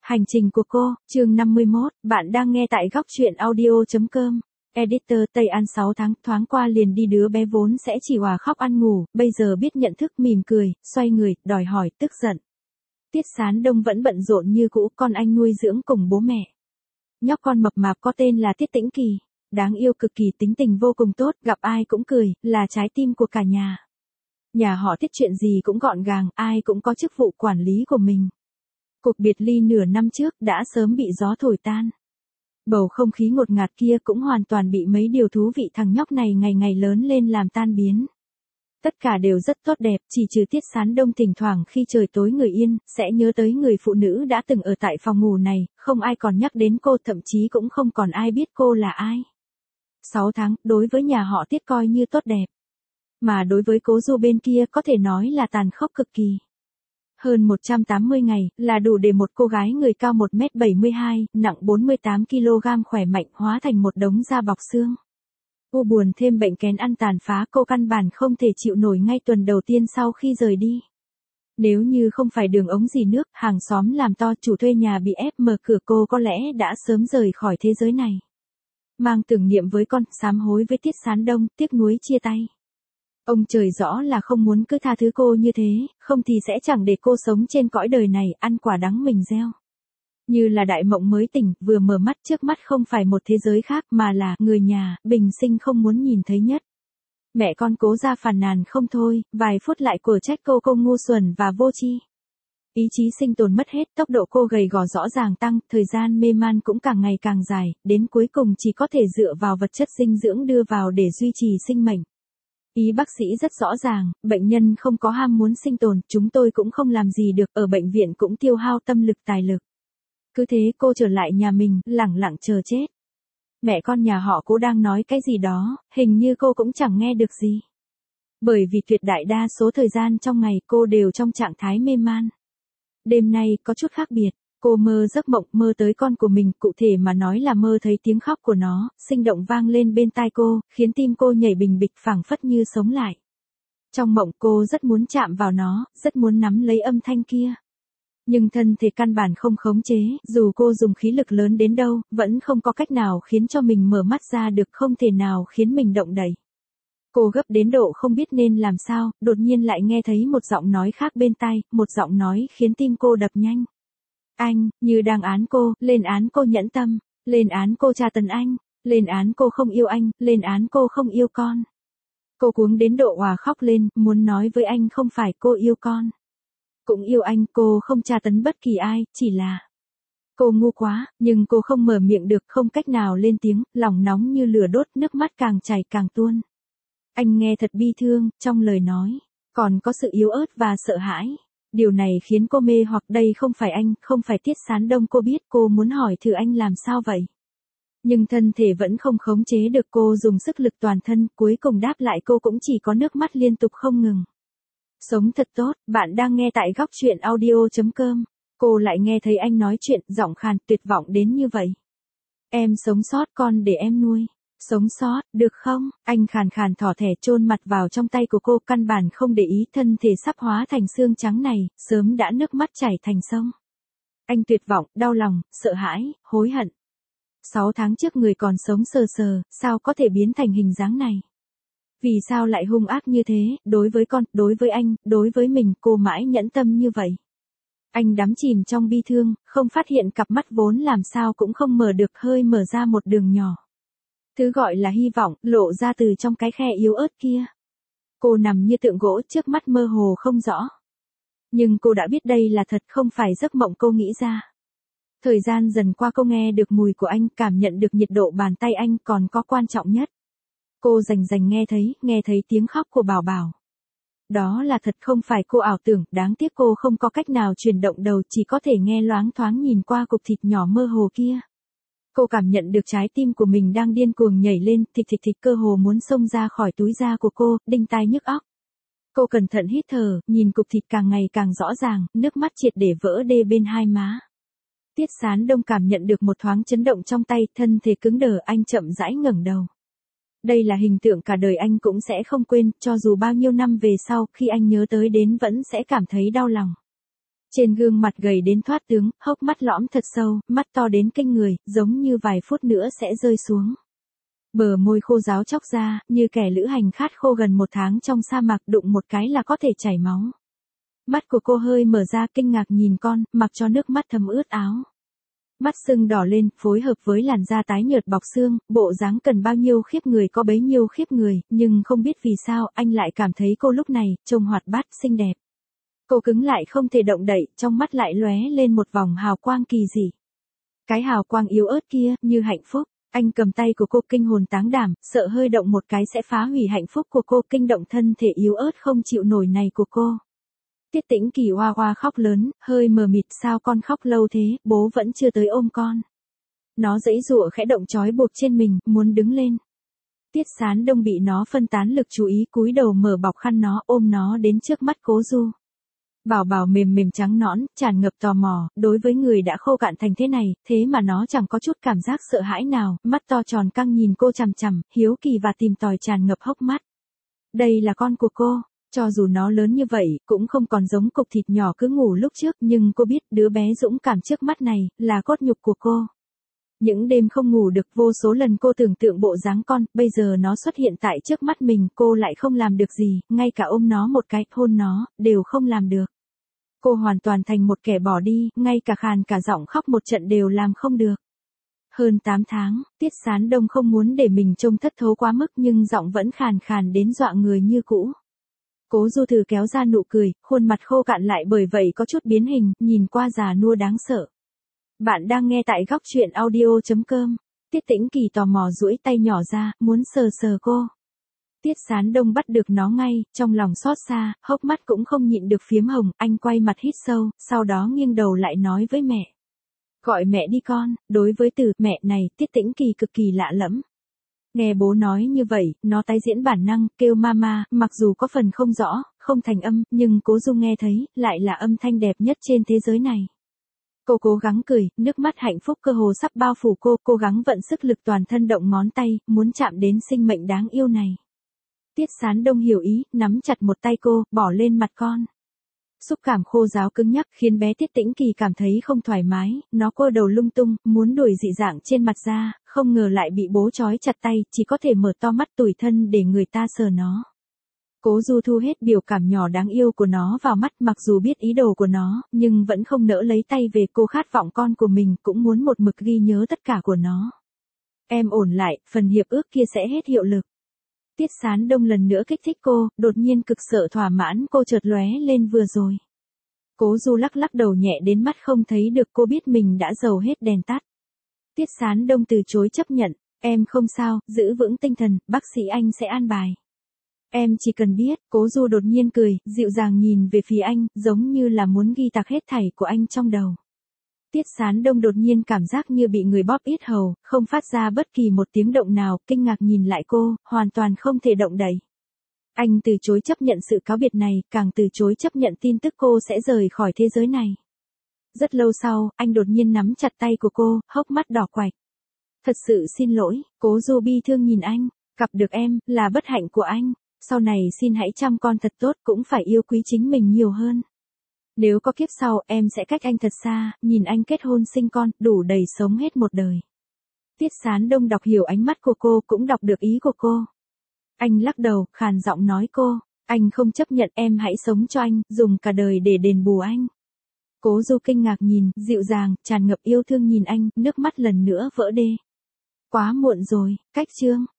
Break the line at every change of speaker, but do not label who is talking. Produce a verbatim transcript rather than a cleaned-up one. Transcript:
Hành trình của cô, chương năm mươi mốt, bạn đang nghe tại góc truyện audio.com. Editor Tây An sáu tháng thoáng qua liền đi đứa bé vốn sẽ chỉ hòa khóc ăn ngủ, bây giờ biết nhận thức mỉm cười, xoay người, đòi hỏi, tức giận. Tiết Sán Đông vẫn bận rộn như cũ, con anh nuôi dưỡng cùng bố mẹ. Nhóc con mập mạp có tên là Tiết Tĩnh Kỳ, đáng yêu cực kỳ, tính tình vô cùng tốt, gặp ai cũng cười, là trái tim của cả nhà. Nhà họ Tiết chuyện gì cũng gọn gàng, ai cũng có chức vụ quản lý của mình. Cuộc biệt ly nửa năm trước đã sớm bị gió thổi tan. Bầu không khí ngột ngạt kia cũng hoàn toàn bị mấy điều thú vị thằng nhóc này ngày ngày lớn lên làm tan biến. Tất cả đều rất tốt đẹp, chỉ trừ Tiết Sán Đông thỉnh thoảng khi trời tối người yên, sẽ nhớ tới người phụ nữ đã từng ở tại phòng ngủ này, không ai còn nhắc đến cô, thậm chí cũng không còn ai biết cô là ai. Sáu tháng, đối với nhà họ Tiết coi như tốt đẹp. Mà đối với Cố Du bên kia có thể nói là tàn khốc cực kỳ. Hơn một trăm tám mươi ngày, là đủ để một cô gái người cao một mét bảy mươi hai, nặng bốn mươi tám ki lô gam khỏe mạnh hóa thành một đống da bọc xương. U buồn thêm bệnh kén ăn tàn phá, cô căn bản không thể chịu nổi ngay tuần đầu tiên sau khi rời đi. Nếu như không phải đường ống dì nước, hàng xóm làm to, chủ thuê nhà bị ép mở cửa, cô có lẽ đã sớm rời khỏi thế giới này. Mang tưởng niệm với con, sám hối với Tiết Sán Đông, tiếc nuối chia tay. Ông trời rõ là không muốn cứ tha thứ cô như thế, không thì sẽ chẳng để cô sống trên cõi đời này, ăn quả đắng mình gieo. Như là đại mộng mới tỉnh, vừa mở mắt trước mắt không phải một thế giới khác mà là người nhà, bình sinh không muốn nhìn thấy nhất. Mẹ con Cố ra phàn nàn không thôi, vài phút lại của trách cô cô ngu xuẩn và vô tri. Ý chí sinh tồn mất hết, tốc độ cô gầy gò rõ ràng tăng, thời gian mê man cũng càng ngày càng dài, đến cuối cùng chỉ có thể dựa vào vật chất dinh dưỡng đưa vào để duy trì sinh mệnh. Ý bác sĩ rất rõ ràng, bệnh nhân không có ham muốn sinh tồn, chúng tôi cũng không làm gì được, ở bệnh viện cũng tiêu hao tâm lực tài lực. Cứ thế cô trở lại nhà mình, lẳng lặng chờ chết. Mẹ con nhà họ Cố đang nói cái gì đó, hình như cô cũng chẳng nghe được gì. Bởi vì tuyệt đại đa số thời gian trong ngày cô đều trong trạng thái mê man. Đêm nay có chút khác biệt. Cô mơ giấc mộng, mơ tới con của mình, cụ thể mà nói là mơ thấy tiếng khóc của nó, sinh động vang lên bên tai cô, khiến tim cô nhảy bình bịch phảng phất như sống lại. Trong mộng cô rất muốn chạm vào nó, rất muốn nắm lấy âm thanh kia. Nhưng thân thể căn bản không khống chế, dù cô dùng khí lực lớn đến đâu, vẫn không có cách nào khiến cho mình mở mắt ra được, không thể nào khiến mình động đậy. Cô gấp đến độ không biết nên làm sao, đột nhiên lại nghe thấy một giọng nói khác bên tai, một giọng nói khiến tim cô đập nhanh. Anh, như đang án cô, lên án cô nhẫn tâm, lên án cô tra tấn anh, lên án cô không yêu anh, lên án cô không yêu con. Cô cuống đến độ òa khóc lên, muốn nói với anh không phải cô yêu con. Cũng yêu anh, cô không tra tấn bất kỳ ai, chỉ là... Cô ngu quá, nhưng cô không mở miệng được, không cách nào lên tiếng, lòng nóng như lửa đốt, nước mắt càng chảy càng tuôn. Anh nghe thật bi thương, trong lời nói, còn có sự yếu ớt và sợ hãi. Điều này khiến cô mê hoặc, đây không phải anh, không phải Tiết Sán Đông, cô biết, cô muốn hỏi thử anh làm sao vậy. Nhưng thân thể vẫn không khống chế được, cô dùng sức lực toàn thân, cuối cùng đáp lại cô cũng chỉ có nước mắt liên tục không ngừng. Sống thật tốt, bạn đang nghe tại góc truyện audio.com. Cô lại nghe thấy anh nói chuyện, giọng khàn, tuyệt vọng đến như vậy. Em sống sót, con để em nuôi. Sống sót, được không? Anh khàn khàn thỏ thẻ chôn mặt vào trong tay của cô, căn bản không để ý, thân thể sắp hóa thành xương trắng này, sớm đã nước mắt chảy thành sông. Anh tuyệt vọng, đau lòng, sợ hãi, hối hận. Sáu tháng trước người còn sống sờ sờ, sao có thể biến thành hình dáng này? Vì sao lại hung ác như thế, đối với con, đối với anh, đối với mình, cô mãi nhẫn tâm như vậy? Anh đắm chìm trong bi thương, không phát hiện cặp mắt vốn làm sao cũng không mở được, hơi mở ra một đường nhỏ. Thứ gọi là hy vọng, lộ ra từ trong cái khe yếu ớt kia. Cô nằm như tượng gỗ, trước mắt mơ hồ không rõ. Nhưng cô đã biết đây là thật, không phải giấc mộng cô nghĩ ra. Thời gian dần qua, cô nghe được mùi của anh, cảm nhận được nhiệt độ bàn tay anh, còn có quan trọng nhất. Cô rành rành nghe thấy, nghe thấy tiếng khóc của Bảo Bảo. Đó là thật, không phải cô ảo tưởng, đáng tiếc cô không có cách nào chuyển động đầu, chỉ có thể nghe loáng thoáng nhìn qua cục thịt nhỏ mơ hồ kia. Cô cảm nhận được trái tim của mình đang điên cuồng nhảy lên, thịch thịch thịch, cơ hồ muốn xông ra khỏi túi da của cô, đinh tai nhức óc. Cô cẩn thận hít thở, nhìn cục thịt càng ngày càng rõ ràng, nước mắt triệt để vỡ đê bên hai má. Tiết Sán Đông cảm nhận được một thoáng chấn động trong tay, thân thể cứng đờ, anh chậm rãi ngẩng đầu. Đây là hình tượng cả đời anh cũng sẽ không quên, cho dù bao nhiêu năm về sau, khi anh nhớ tới đến vẫn sẽ cảm thấy đau lòng. Trên gương mặt gầy đến thoát tướng, hốc mắt lõm thật sâu, mắt to đến kinh người, giống như vài phút nữa sẽ rơi xuống. Bờ môi khô ráo chóc ra, như kẻ lữ hành khát khô gần một tháng trong sa mạc, đụng một cái là có thể chảy máu. Mắt của cô hơi mở ra kinh ngạc nhìn con, mặc cho nước mắt thấm ướt áo. Mắt sưng đỏ lên, phối hợp với làn da tái nhợt bọc xương, bộ dáng cần bao nhiêu khiếp người có bấy nhiêu khiếp người, nhưng không biết vì sao anh lại cảm thấy cô lúc này, trông hoạt bát, xinh đẹp. Cô cứng lại không thể động đậy, trong mắt lại lóe lên một vòng hào quang kỳ dị. Cái hào quang yếu ớt kia, như hạnh phúc. Anh cầm tay của cô kinh hồn táng đảm, sợ hơi động một cái sẽ phá hủy hạnh phúc của cô, kinh động thân thể yếu ớt không chịu nổi này của cô. Tiết Tĩnh Kỳ oa oa khóc lớn, hơi mờ mịt, sao con khóc lâu thế, bố vẫn chưa tới ôm con. Nó giãy giụa khẽ động trói buộc trên mình, muốn đứng lên. Tiết Sán Đông bị nó phân tán lực chú ý, cúi đầu mở bọc khăn nó, ôm nó đến trước mắt Cố Du. Bảo bảo mềm mềm trắng nõn, tràn ngập tò mò, đối với người đã khô cạn thành thế này, thế mà nó chẳng có chút cảm giác sợ hãi nào, mắt to tròn căng nhìn cô chằm chằm, hiếu kỳ và tìm tòi tràn ngập hốc mắt. Đây là con của cô, cho dù nó lớn như vậy, cũng không còn giống cục thịt nhỏ cứ ngủ lúc trước, nhưng cô biết đứa bé dũng cảm trước mắt này, là cốt nhục của cô. Những đêm không ngủ được, vô số lần cô tưởng tượng bộ dáng con, bây giờ nó xuất hiện tại trước mắt mình, cô lại không làm được gì, ngay cả ôm nó một cái, hôn nó, đều không làm được. Cô hoàn toàn thành một kẻ bỏ đi, ngay cả khàn cả giọng khóc một trận đều làm không được. Hơn tám tháng, Tiết Sán Đông không muốn để mình trông thất thố quá mức nhưng giọng vẫn khàn khàn đến dọa người như cũ. Cố Du thử kéo ra nụ cười, khuôn mặt khô cạn lại bởi vậy có chút biến hình, nhìn qua già nua đáng sợ. Bạn đang nghe tại góc truyện audio chấm com. Tiết Tĩnh Kỳ tò mò duỗi tay nhỏ ra, muốn sờ sờ cô. Tiết Sán Đông bắt được nó ngay, trong lòng xót xa, hốc mắt cũng không nhịn được phiếm hồng, anh quay mặt hít sâu, sau đó nghiêng đầu lại nói với mẹ. Gọi mẹ đi con, đối với từ mẹ này, Tiết Tĩnh Kỳ cực kỳ lạ lẫm. Nghe bố nói như vậy, nó tái diễn bản năng, kêu mama, mặc dù có phần không rõ, không thành âm, nhưng Cố Du nghe thấy, lại là âm thanh đẹp nhất trên thế giới này. Cô cố gắng cười, nước mắt hạnh phúc cơ hồ sắp bao phủ cô, cố gắng vận sức lực toàn thân động ngón tay, muốn chạm đến sinh mệnh đáng yêu này. Tiết Sán Đông hiểu ý, nắm chặt một tay cô, bỏ lên mặt con. Xúc cảm khô ráo cứng nhắc khiến bé Tiết Tĩnh Kỳ cảm thấy không thoải mái, nó cô đầu lung tung, muốn đuổi dị dạng trên mặt ra, không ngờ lại bị bố trói chặt tay, chỉ có thể mở to mắt tủi thân để người ta sờ nó. Cố Du thu hết biểu cảm nhỏ đáng yêu của nó vào mắt, mặc dù biết ý đồ của nó, nhưng vẫn không nỡ lấy tay về, cô khát vọng con của mình, cũng muốn một mực ghi nhớ tất cả của nó. Em ổn lại, phần hiệp ước kia sẽ hết hiệu lực. Tiết Sán Đông lần nữa kích thích cô, đột nhiên cực sợ thỏa mãn, cô chợt lóe lên vừa rồi. Cố Du lắc lắc đầu nhẹ đến mắt không thấy được, cô biết mình đã dầu hết đèn tắt. Tiết Sán Đông từ chối chấp nhận, em không sao, giữ vững tinh thần, bác sĩ anh sẽ an bài. Em chỉ cần biết, Cố Du đột nhiên cười, dịu dàng nhìn về phía anh, giống như là muốn ghi tạc hết thảy của anh trong đầu. Tiết Sán Đông đột nhiên cảm giác như bị người bóp yết hầu, không phát ra bất kỳ một tiếng động nào, kinh ngạc nhìn lại cô, hoàn toàn không thể động đậy. Anh từ chối chấp nhận sự cáo biệt này, càng từ chối chấp nhận tin tức cô sẽ rời khỏi thế giới này. Rất lâu sau, anh đột nhiên nắm chặt tay của cô, hốc mắt đỏ quạch. Thật sự xin lỗi, Cố Du bi thương nhìn anh, gặp được em, là bất hạnh của anh. Sau này xin hãy chăm con thật tốt, cũng phải yêu quý chính mình nhiều hơn. Nếu có kiếp sau, em sẽ cách anh thật xa, nhìn anh kết hôn sinh con, đủ đầy sống hết một đời. Tiết Sán Đông đọc hiểu ánh mắt của cô, cũng đọc được ý của cô. Anh lắc đầu, khàn giọng nói cô, anh không chấp nhận, em hãy sống cho anh, dùng cả đời để đền bù anh. Cố Du kinh ngạc nhìn, dịu dàng, tràn ngập yêu thương nhìn anh, nước mắt lần nữa vỡ đê. Quá muộn rồi, cách chương.